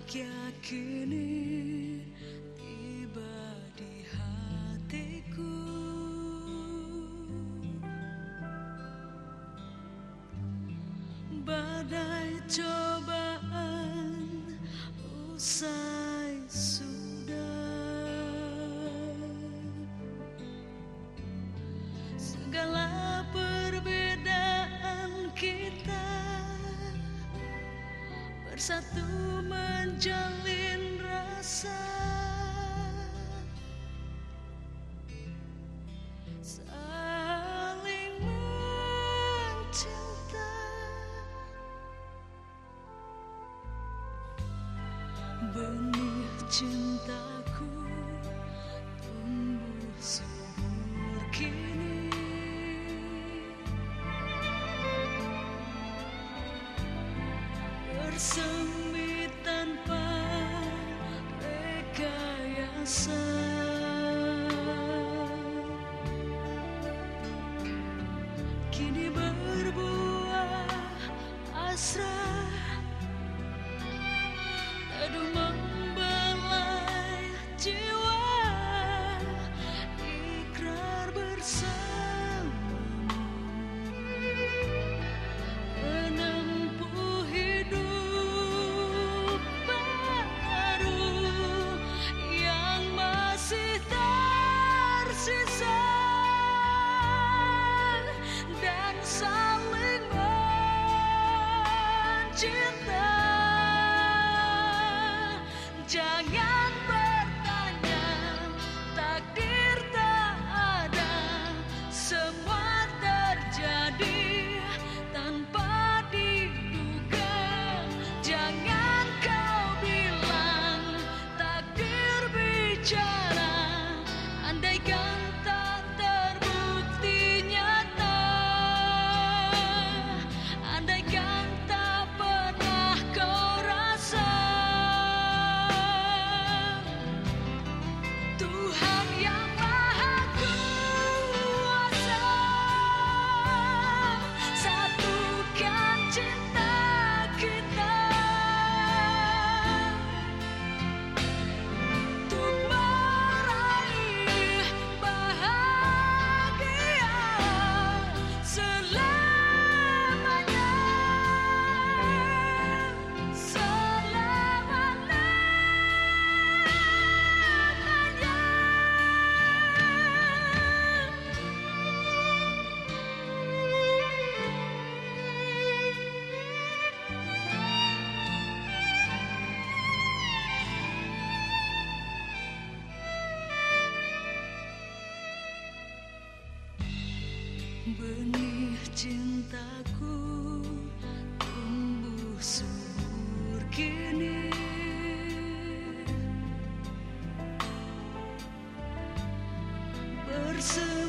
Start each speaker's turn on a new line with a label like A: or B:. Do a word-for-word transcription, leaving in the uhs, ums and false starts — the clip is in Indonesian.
A: bahagia kini tiba di hatiku. Badai cobaan usai sudah, segala perbedaan kita bersatu menjalin rasa, saling mencinta. Benih cintaku tumbuh subur kini, bersemi tanpa rekayasa. Kini berbuah asrah, teduh membelai jiwa, ikrar bersamamu menempuh hidup baru yang masih tersisa, dan saling mencinta. Jangan bertanya, takdir tak ada, semua terjadi tanpa diduga. Jangan kau bilang takdir bicara, andaikan tak terbukti nyata, andaikan tak pernah kau rasa. Tuhan yang Maha Kuasa, satukan cinta kita untuk meraih bahagia selamanya, selamanya. Benih cintaku tumbuh subur kini, bersama